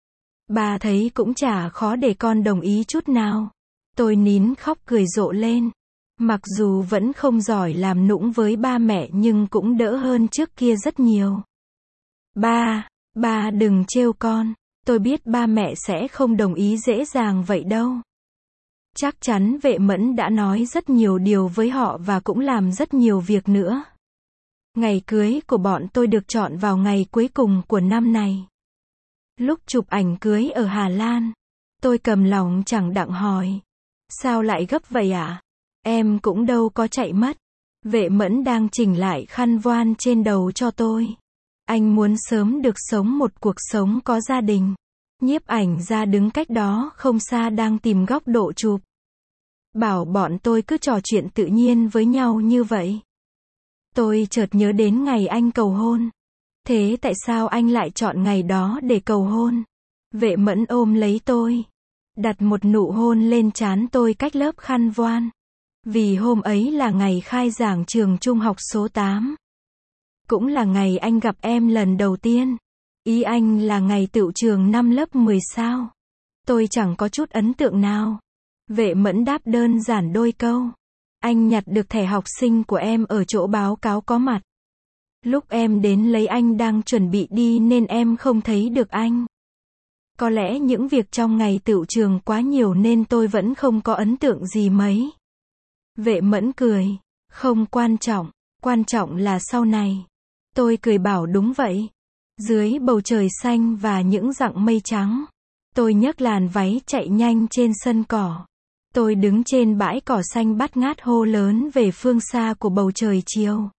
Ba thấy cũng chả khó để con đồng ý chút nào. Tôi nín khóc cười rộ lên. Mặc dù vẫn không giỏi làm nũng với ba mẹ nhưng cũng đỡ hơn trước kia rất nhiều. Ba đừng trêu con. Tôi biết ba mẹ sẽ không đồng ý dễ dàng vậy đâu. Chắc chắn Vệ Mẫn đã nói rất nhiều điều với họ và cũng làm rất nhiều việc nữa. Ngày cưới của bọn tôi được chọn vào ngày cuối cùng của năm này. Lúc chụp ảnh cưới ở Hà Lan, tôi cầm lòng chẳng đặng hỏi. Sao lại gấp vậy ạ? Em cũng đâu có chạy mất. Vệ Mẫn đang chỉnh lại khăn voan trên đầu cho tôi. Anh muốn sớm được sống một cuộc sống có gia đình. Nhiếp ảnh gia đứng cách đó không xa đang tìm góc độ chụp. Bảo bọn tôi cứ trò chuyện tự nhiên với nhau như vậy. Tôi chợt nhớ đến ngày anh cầu hôn. Thế tại sao anh lại chọn ngày đó để cầu hôn? Vệ Mẫn ôm lấy tôi, đặt một nụ hôn lên trán tôi cách lớp khăn voan. Vì hôm ấy là ngày khai giảng trường trung học số 8. Cũng là ngày anh gặp em lần đầu tiên. Ý anh là ngày tựu trường năm lớp 10 sao? Tôi chẳng có chút ấn tượng nào. Vệ Mẫn đáp đơn giản đôi câu. Anh nhặt được thẻ học sinh của em ở chỗ báo cáo có mặt. Lúc em đến lấy anh đang chuẩn bị đi nên em không thấy được anh. Có lẽ những việc trong ngày tựu trường quá nhiều nên tôi vẫn không có ấn tượng gì mấy. Vệ Mẫn cười. Không quan trọng là sau này. Tôi cười bảo đúng vậy. Dưới bầu trời xanh và những dặng mây trắng, tôi nhấc làn váy chạy nhanh trên sân cỏ. Tôi đứng trên bãi cỏ xanh bát ngát hô lớn về phương xa của bầu trời chiều.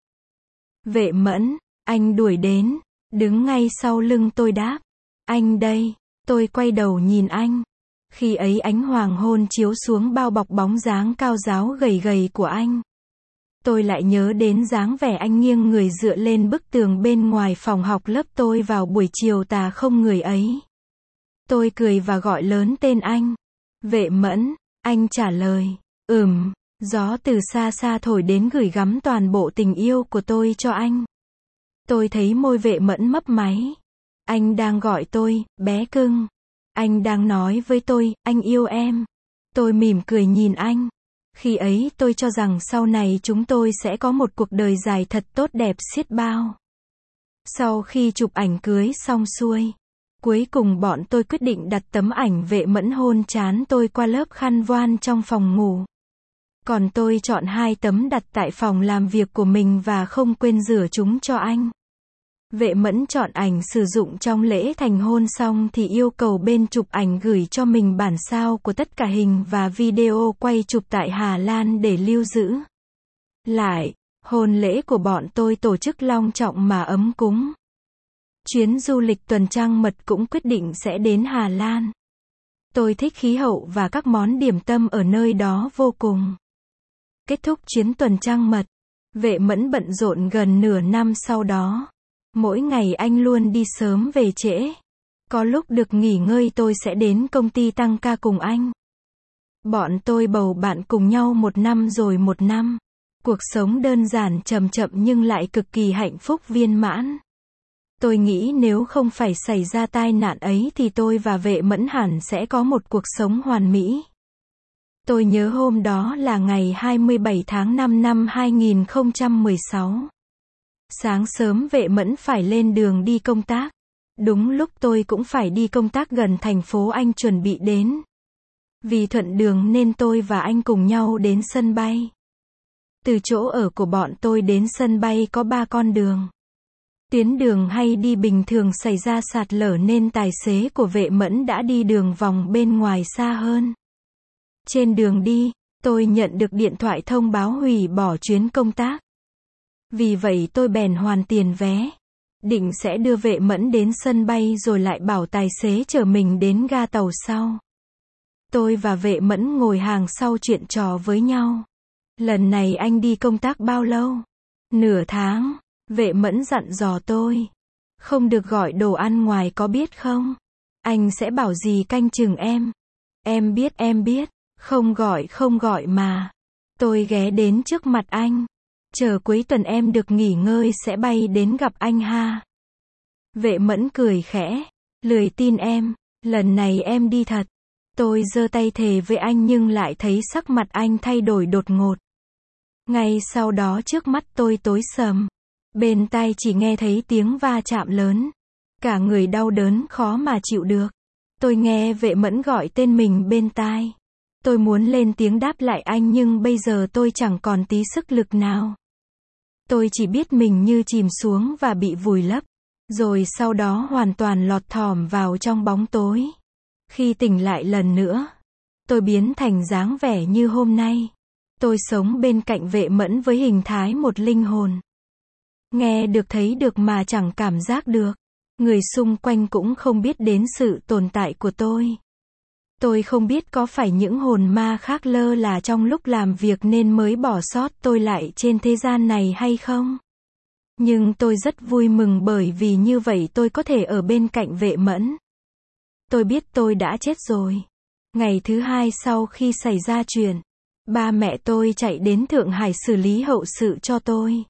Vệ Mẫn, anh đuổi đến, đứng ngay sau lưng tôi đáp. Anh đây, tôi quay đầu nhìn anh. Khi ấy ánh hoàng hôn chiếu xuống bao bọc bóng dáng cao ráo gầy gầy của anh. Tôi lại nhớ đến dáng vẻ anh nghiêng người dựa lên bức tường bên ngoài phòng học lớp tôi vào buổi chiều tà không người ấy. Tôi cười và gọi lớn tên anh. Vệ Mẫn, anh trả lời. Gió từ xa xa thổi đến gửi gắm toàn bộ tình yêu của tôi cho anh. Tôi thấy môi Vệ Mẫn mấp máy. Anh đang gọi tôi, bé cưng. Anh đang nói với tôi, anh yêu em. Tôi mỉm cười nhìn anh. Khi ấy tôi cho rằng sau này chúng tôi sẽ có một cuộc đời dài thật tốt đẹp xiết bao. Sau khi chụp ảnh cưới xong xuôi, cuối cùng bọn tôi quyết định đặt tấm ảnh Vệ Mẫn hôn trán tôi qua lớp khăn voan trong phòng ngủ. Còn tôi chọn 2 tấm đặt tại phòng làm việc của mình và không quên rửa chúng cho anh. Vệ Mẫn chọn ảnh sử dụng trong lễ thành hôn xong thì yêu cầu bên chụp ảnh gửi cho mình bản sao của tất cả hình và video quay chụp tại Hà Lan để lưu giữ. Lại, hôn lễ của bọn tôi tổ chức long trọng mà ấm cúng. Chuyến du lịch tuần trăng mật cũng quyết định sẽ đến Hà Lan. Tôi thích khí hậu và các món điểm tâm ở nơi đó vô cùng. Kết thúc chuyến tuần trăng mật, Vệ Mẫn bận rộn gần nửa năm sau đó. Mỗi ngày anh luôn đi sớm về trễ. Có lúc được nghỉ ngơi tôi sẽ đến công ty tăng ca cùng anh. Bọn tôi bầu bạn cùng nhau 1 năm rồi 1 năm. Cuộc sống đơn giản chậm chậm nhưng lại cực kỳ hạnh phúc viên mãn. Tôi nghĩ nếu không phải xảy ra tai nạn ấy thì tôi và Vệ Mẫn hẳn sẽ có một cuộc sống hoàn mỹ. Tôi nhớ hôm đó là ngày 27 tháng 5 năm 2016. Sáng sớm Vệ Mẫn phải lên đường đi công tác. Đúng lúc tôi cũng phải đi công tác gần thành phố anh chuẩn bị đến. Vì thuận đường nên tôi và anh cùng nhau đến sân bay. Từ chỗ ở của bọn tôi đến sân bay có 3 con đường. Tuyến đường hay đi bình thường xảy ra sạt lở nên tài xế của Vệ Mẫn đã đi đường vòng bên ngoài xa hơn. Trên đường đi, tôi nhận được điện thoại thông báo hủy bỏ chuyến công tác. Vì vậy tôi bèn hoàn tiền vé. Định sẽ đưa Vệ Mẫn đến sân bay rồi lại bảo tài xế chở mình đến ga tàu sau. Tôi và Vệ Mẫn ngồi hàng sau chuyện trò với nhau. Lần này anh đi công tác bao lâu? Nửa tháng. Vệ Mẫn dặn dò tôi. Không được gọi đồ ăn ngoài có biết không? Anh sẽ bảo gì canh chừng em. Em biết. Không gọi mà. Tôi ghé đến trước mặt anh. Chờ cuối tuần em được nghỉ ngơi sẽ bay đến gặp anh ha. Vệ Mẫn cười khẽ. Lười tin em. Lần này em đi thật. Tôi giơ tay thề với anh nhưng lại thấy sắc mặt anh thay đổi đột ngột. Ngay sau đó trước mắt tôi tối sầm. Bên tai chỉ nghe thấy tiếng va chạm lớn. Cả người đau đớn khó mà chịu được. Tôi nghe Vệ Mẫn gọi tên mình bên tai. Tôi muốn lên tiếng đáp lại anh nhưng bây giờ tôi chẳng còn tí sức lực nào. Tôi chỉ biết mình như chìm xuống và bị vùi lấp. Rồi sau đó hoàn toàn lọt thỏm vào trong bóng tối. Khi tỉnh lại lần nữa, tôi biến thành dáng vẻ như hôm nay. Tôi sống bên cạnh Vệ Mẫn với hình thái một linh hồn. Nghe được thấy được mà chẳng cảm giác được. Người xung quanh cũng không biết đến sự tồn tại của tôi. Tôi không biết có phải những hồn ma khác lơ là trong lúc làm việc nên mới bỏ sót tôi lại trên thế gian này hay không? Nhưng tôi rất vui mừng bởi vì như vậy tôi có thể ở bên cạnh Vệ Mẫn. Tôi biết tôi đã chết rồi. Ngày thứ hai sau khi xảy ra chuyện, ba mẹ tôi chạy đến Thượng Hải xử lý hậu sự cho tôi.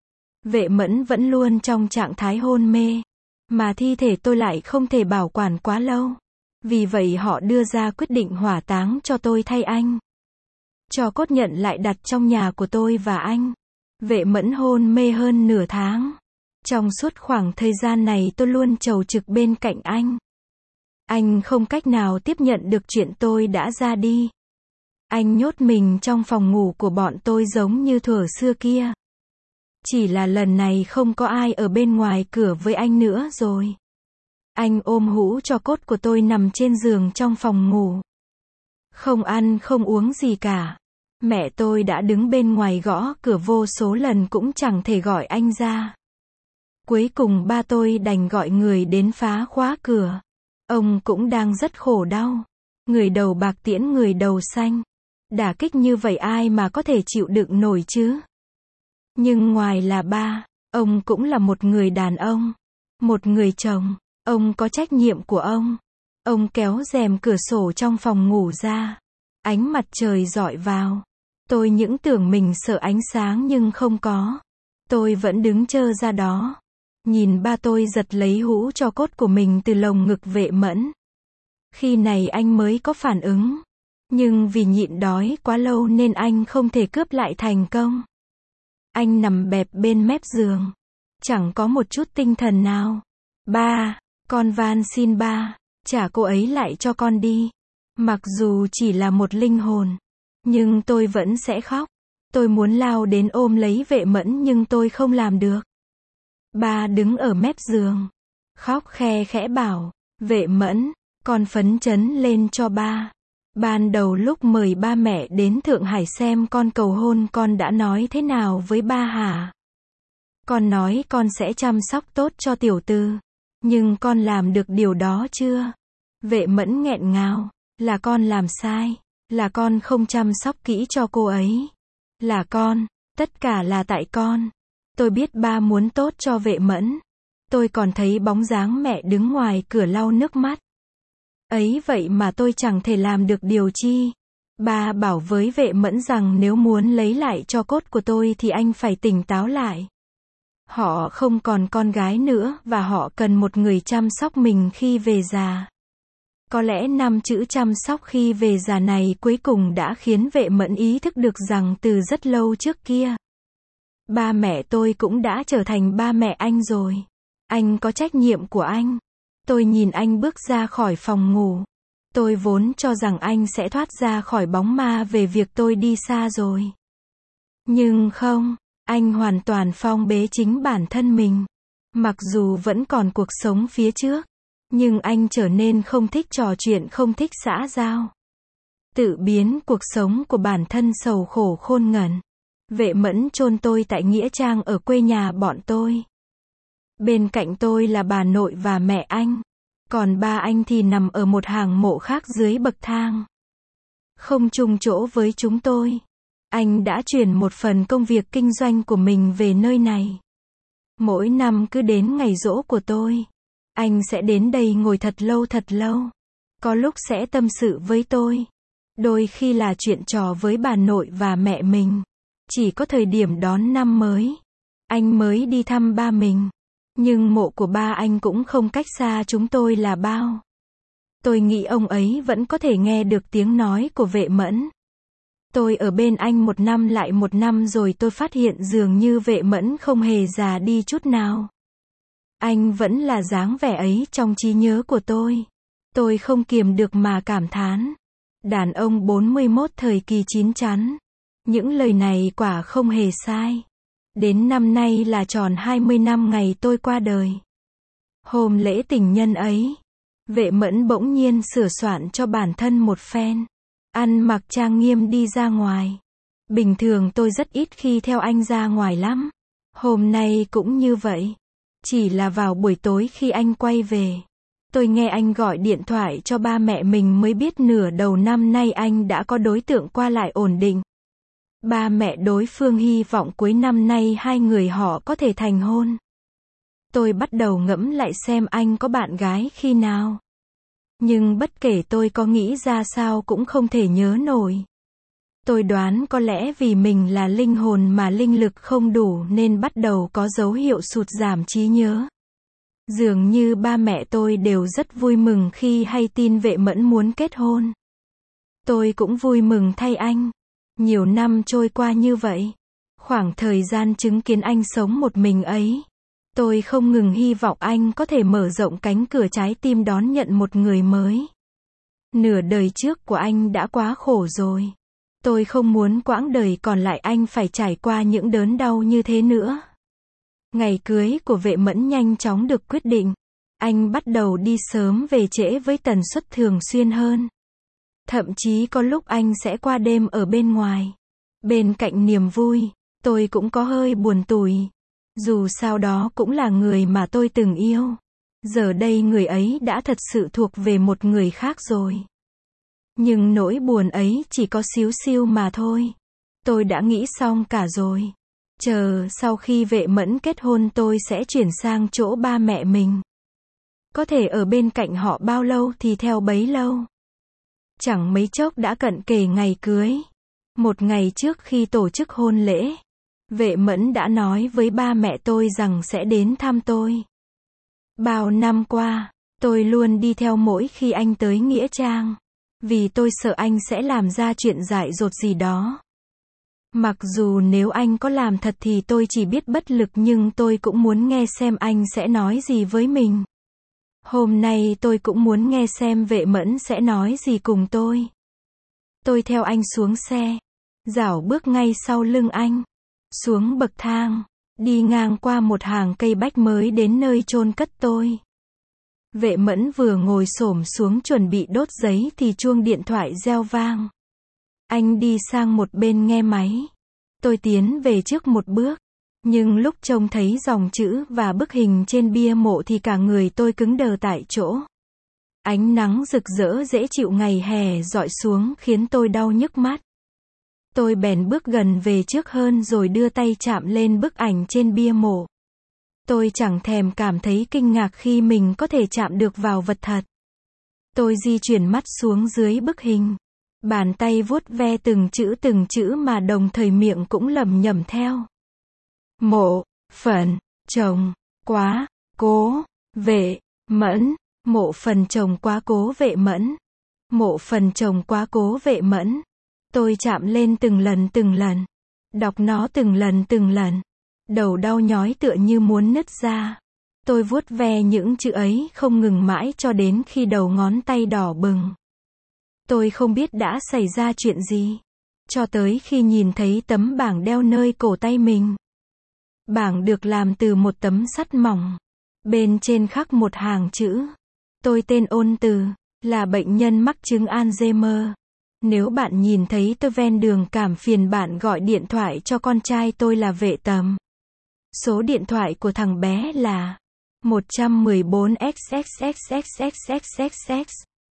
Vệ Mẫn vẫn luôn trong trạng thái hôn mê, mà thi thể tôi lại không thể bảo quản quá lâu. Vì vậy họ đưa ra quyết định hỏa táng cho tôi thay anh. Tro cốt nhận lại đặt trong nhà của tôi và anh. Vệ Mẫn hôn mê hơn nửa tháng. Trong suốt khoảng thời gian này tôi luôn chầu trực bên cạnh anh. Anh không cách nào tiếp nhận được chuyện tôi đã ra đi. Anh nhốt mình trong phòng ngủ của bọn tôi giống như thuở xưa kia. Chỉ là lần này không có ai ở bên ngoài cửa với anh nữa rồi. Anh ôm hũ tro cốt của tôi nằm trên giường trong phòng ngủ. Không ăn không uống gì cả. Mẹ tôi đã đứng bên ngoài gõ cửa vô số lần cũng chẳng thể gọi anh ra. Cuối cùng ba tôi đành gọi người đến phá khóa cửa. Ông cũng đang rất khổ đau. Người đầu bạc tiễn người đầu xanh. Đả kích như vậy ai mà có thể chịu đựng nổi chứ? Nhưng ngoài là ba, ông cũng là một người đàn ông. Một người chồng. Ông có trách nhiệm của ông. Ông kéo rèm cửa sổ trong phòng ngủ ra. Ánh mặt trời rọi vào. Tôi những tưởng mình sợ ánh sáng nhưng không có. Tôi vẫn đứng trơ ra đó. Nhìn ba tôi giật lấy hũ tro cốt của mình từ lồng ngực Vệ Mẫn. Khi này anh mới có phản ứng. Nhưng vì nhịn đói quá lâu nên anh không thể cướp lại thành công. Anh nằm bẹp bên mép giường. Chẳng có một chút tinh thần nào. Ba, con van xin ba, trả cô ấy lại cho con đi. Mặc dù chỉ là một linh hồn. Nhưng tôi vẫn sẽ khóc. Tôi muốn lao đến ôm lấy Vệ Mẫn nhưng tôi không làm được. Ba đứng ở mép giường. Khóc khe khẽ bảo, Vệ Mẫn, con phấn chấn lên cho ba. Ban đầu lúc mời ba mẹ đến Thượng Hải xem con cầu hôn con đã nói thế nào với ba hả? Con nói con sẽ chăm sóc tốt cho tiểu tư. Nhưng con làm được điều đó chưa? Vệ Mẫn nghẹn ngào. Là con làm sai. Là con không chăm sóc kỹ cho cô ấy. Là con. Tất cả là tại con. Tôi biết ba muốn tốt cho Vệ Mẫn. Tôi còn thấy bóng dáng mẹ đứng ngoài cửa lau nước mắt. Ấy vậy mà tôi chẳng thể làm được điều chi. Ba bảo với Vệ Mẫn rằng nếu muốn lấy lại tro cốt của tôi thì anh phải tỉnh táo lại. Họ không còn con gái nữa và họ cần một người chăm sóc mình khi về già. Có lẽ 5 chữ chăm sóc khi về già này cuối cùng đã khiến Vệ Mẫn ý thức được rằng từ rất lâu trước kia, ba mẹ tôi cũng đã trở thành ba mẹ anh rồi. Anh có trách nhiệm của anh. Tôi nhìn anh bước ra khỏi phòng ngủ. Tôi vốn cho rằng anh sẽ thoát ra khỏi bóng ma về việc tôi đi xa rồi. Nhưng không, anh hoàn toàn phong bế chính bản thân mình. Mặc dù vẫn còn cuộc sống phía trước, nhưng anh trở nên không thích trò chuyện, không thích xã giao. Tự biến cuộc sống của bản thân sầu khổ khôn nguẩn. Vệ Mẫn chôn tôi tại nghĩa trang ở quê nhà bọn tôi. Bên cạnh tôi là bà nội và mẹ anh. Còn ba anh thì nằm ở một hàng mộ khác dưới bậc thang. Không chung chỗ với chúng tôi. Anh đã chuyển một phần công việc kinh doanh của mình về nơi này. Mỗi năm cứ đến ngày giỗ của tôi, anh sẽ đến đây ngồi thật lâu. Có lúc sẽ tâm sự với tôi. Đôi khi là chuyện trò với bà nội và mẹ mình. Chỉ có thời điểm đón năm mới, anh mới đi thăm ba mình. Nhưng mộ của ba anh cũng không cách xa chúng tôi là bao. Tôi nghĩ ông ấy vẫn có thể nghe được tiếng nói của Vệ Mẫn. Tôi ở bên anh 1 năm lại 1 năm rồi tôi phát hiện dường như Vệ Mẫn không hề già đi chút nào. Anh vẫn là dáng vẻ ấy trong trí nhớ của tôi. Tôi không kiềm được mà cảm thán. Đàn ông 41 thời kỳ chín chắn. Những lời này quả không hề sai. Đến năm nay là tròn 20 năm ngày tôi qua đời. Hôm lễ tình nhân ấy, Vệ Mẫn bỗng nhiên sửa soạn cho bản thân một phen. Ăn mặc trang nghiêm đi ra ngoài. Bình thường tôi rất ít khi theo anh ra ngoài lắm. Hôm nay cũng như vậy. Chỉ là vào buổi tối khi anh quay về, tôi nghe anh gọi điện thoại cho ba mẹ mình mới biết nửa đầu năm nay anh đã có đối tượng qua lại ổn định. Ba mẹ đối phương hy vọng cuối năm nay hai người họ có thể thành hôn. Tôi bắt đầu ngẫm lại xem anh có bạn gái khi nào. Nhưng bất kể tôi có nghĩ ra sao cũng không thể nhớ nổi. Tôi đoán có lẽ vì mình là linh hồn mà linh lực không đủ nên bắt đầu có dấu hiệu sụt giảm trí nhớ. Dường như ba mẹ tôi đều rất vui mừng khi hay tin Vệ Mẫn muốn kết hôn. Tôi cũng vui mừng thay anh. Nhiều năm trôi qua như vậy. Khoảng thời gian chứng kiến anh sống một mình ấy, tôi không ngừng hy vọng anh có thể mở rộng cánh cửa trái tim đón nhận một người mới. Nửa đời trước của anh đã quá khổ rồi. Tôi không muốn quãng đời còn lại anh phải trải qua những đớn đau như thế nữa. Ngày cưới của Vệ Mẫn nhanh chóng được quyết định. Anh bắt đầu đi sớm về trễ với tần suất thường xuyên hơn. Thậm chí có lúc anh sẽ qua đêm ở bên ngoài. Bên cạnh niềm vui, tôi cũng có hơi buồn tủi. Dù sao đó cũng là người mà tôi từng yêu. Giờ đây người ấy đã thật sự thuộc về một người khác rồi. Nhưng nỗi buồn ấy chỉ có xíu xiu mà thôi. Tôi đã nghĩ xong cả rồi. Chờ sau khi Vệ Mẫn kết hôn tôi sẽ chuyển sang chỗ ba mẹ mình. Có thể ở bên cạnh họ bao lâu thì theo bấy lâu. Chẳng mấy chốc đã cận kề ngày cưới. Một ngày trước khi tổ chức hôn lễ, Vệ Mẫn đã nói với ba mẹ tôi rằng sẽ đến thăm tôi. Bao năm qua, tôi luôn đi theo mỗi khi anh tới Nghĩa Trang. Vì tôi sợ anh sẽ làm ra chuyện dại dột gì đó. Mặc dù nếu anh có làm thật thì tôi chỉ biết bất lực nhưng tôi cũng muốn nghe xem anh sẽ nói gì với mình. Hôm nay tôi cũng muốn nghe xem Vệ Mẫn sẽ nói gì cùng tôi. Tôi theo anh xuống xe, dảo bước ngay sau lưng anh, xuống bậc thang, đi ngang qua một hàng cây bách mới đến nơi chôn cất tôi. Vệ Mẫn vừa ngồi xổm xuống chuẩn bị đốt giấy thì chuông điện thoại reo vang. Anh đi sang một bên nghe máy. Tôi tiến về trước một bước. Nhưng lúc trông thấy dòng chữ và bức hình trên bia mộ thì cả người tôi cứng đờ tại chỗ. Ánh nắng rực rỡ dễ chịu ngày hè rọi xuống khiến tôi đau nhức mắt. Tôi bèn bước gần về trước hơn rồi đưa tay chạm lên bức ảnh trên bia mộ. Tôi chẳng thèm cảm thấy kinh ngạc khi mình có thể chạm được vào vật thật. Tôi di chuyển mắt xuống dưới bức hình. Bàn tay vuốt ve từng chữ mà đồng thời miệng cũng lẩm nhẩm theo. Mộ, phần, chồng, quá, cố, Vệ, Mẫn. Mộ phần chồng quá cố Vệ Mẫn. Mộ phần chồng quá cố Vệ Mẫn. Tôi chạm lên từng lần. Đọc nó từng lần. Đầu đau nhói tựa như muốn nứt ra. Tôi vuốt ve những chữ ấy không ngừng mãi cho đến khi đầu ngón tay đỏ bừng. Tôi không biết đã xảy ra chuyện gì. Cho tới khi nhìn thấy tấm bảng đeo nơi cổ tay mình. Bảng được làm từ một tấm sắt mỏng. Bên trên khắc một hàng chữ. Tôi tên Ôn Từ, là bệnh nhân mắc chứng Alzheimer. Nếu bạn nhìn thấy tôi ven đường cảm phiền bạn gọi điện thoại cho con trai tôi là Vệ Tầm. Số điện thoại của thằng bé là 114 XXXXXXXX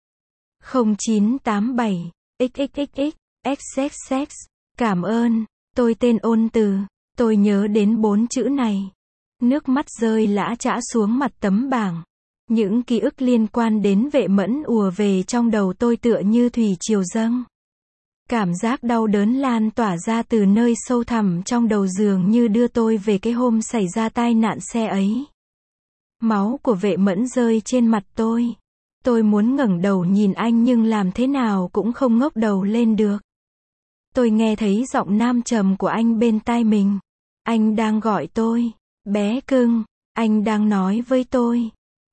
0987 XXXX XXX. Cảm ơn, tôi tên Ôn Từ. Tôi nhớ đến 4 chữ này. Nước mắt rơi lã chã xuống mặt tấm bảng. Những ký ức liên quan đến Vệ Mẫn ùa về trong đầu tôi tựa như thủy triều dâng. Cảm giác đau đớn lan tỏa ra từ nơi sâu thẳm trong đầu dường như đưa tôi về cái hôm xảy ra tai nạn xe ấy. Máu của Vệ Mẫn rơi trên mặt tôi. Tôi muốn ngẩng đầu nhìn anh nhưng làm thế nào cũng không ngóc đầu lên được. Tôi nghe thấy giọng nam trầm của anh bên tai mình. Anh đang gọi tôi, bé cưng. Anh đang nói với tôi.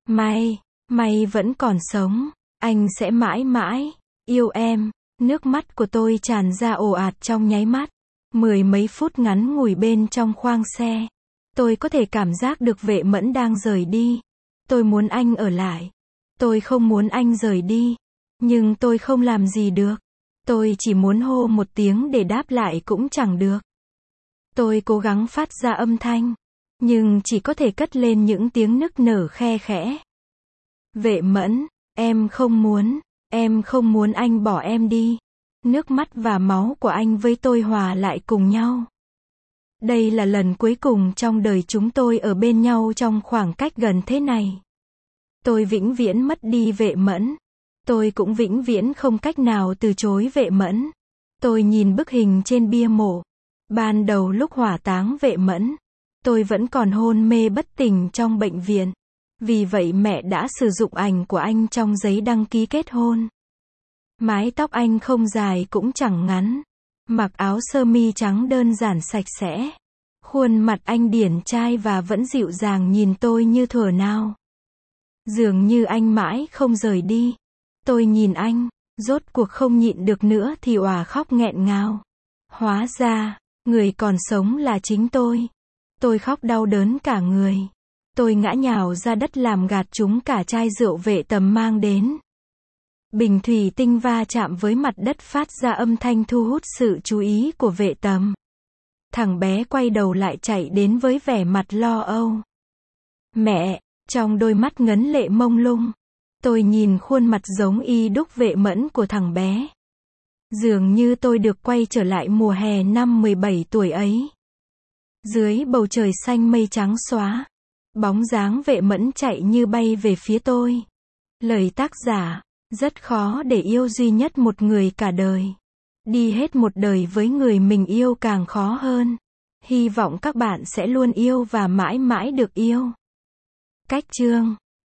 May vẫn còn sống. Anh sẽ mãi mãi yêu em. Nước mắt của tôi tràn ra ồ ạt trong nháy mắt. Mười mấy phút ngắn ngủi bên trong khoang xe. Tôi có thể cảm giác được Vệ Mẫn đang rời đi. Tôi muốn anh ở lại. Tôi không muốn anh rời đi. Nhưng tôi không làm gì được. Tôi chỉ muốn hô một tiếng để đáp lại cũng chẳng được. Tôi cố gắng phát ra âm thanh. Nhưng chỉ có thể cất lên những tiếng nức nở khe khẽ. Vệ Mẫn, em không muốn anh bỏ em đi. Nước mắt và máu của anh với tôi hòa lại cùng nhau. Đây là lần cuối cùng trong đời chúng tôi ở bên nhau trong khoảng cách gần thế này. Tôi vĩnh viễn mất đi Vệ Mẫn. Tôi cũng vĩnh viễn không cách nào từ chối Vệ Mẫn. Tôi nhìn bức hình trên bia mộ. Ban đầu lúc hỏa táng Vệ Mẫn, tôi vẫn còn hôn mê bất tỉnh trong bệnh viện. Vì vậy mẹ đã sử dụng ảnh của anh trong giấy đăng ký kết hôn. Mái tóc anh không dài cũng chẳng ngắn. Mặc áo sơ mi trắng đơn giản sạch sẽ. Khuôn mặt anh điển trai và vẫn dịu dàng nhìn tôi như thuở nào. Dường như anh mãi không rời đi. Tôi nhìn anh, rốt cuộc không nhịn được nữa thì òa khóc nghẹn ngào. Hóa ra, người còn sống là chính tôi. Tôi khóc đau đớn cả người. Tôi ngã nhào ra đất làm gạt trúng cả chai rượu Vệ Tầm mang đến. Bình thủy tinh va chạm với mặt đất phát ra âm thanh thu hút sự chú ý của Vệ Tầm. Thằng bé quay đầu lại chạy đến với vẻ mặt lo âu. Mẹ, trong đôi mắt ngấn lệ mông lung. Tôi nhìn khuôn mặt giống y đúc Vệ Mẫn của thằng bé. Dường như tôi được quay trở lại mùa hè năm 17 tuổi ấy. Dưới bầu trời xanh mây trắng xóa, bóng dáng Vệ Mẫn chạy như bay về phía tôi. Lời tác giả, rất khó để yêu duy nhất một người cả đời. Đi hết một đời với người mình yêu càng khó hơn. Hy vọng các bạn sẽ luôn yêu và mãi mãi được yêu. Cách chương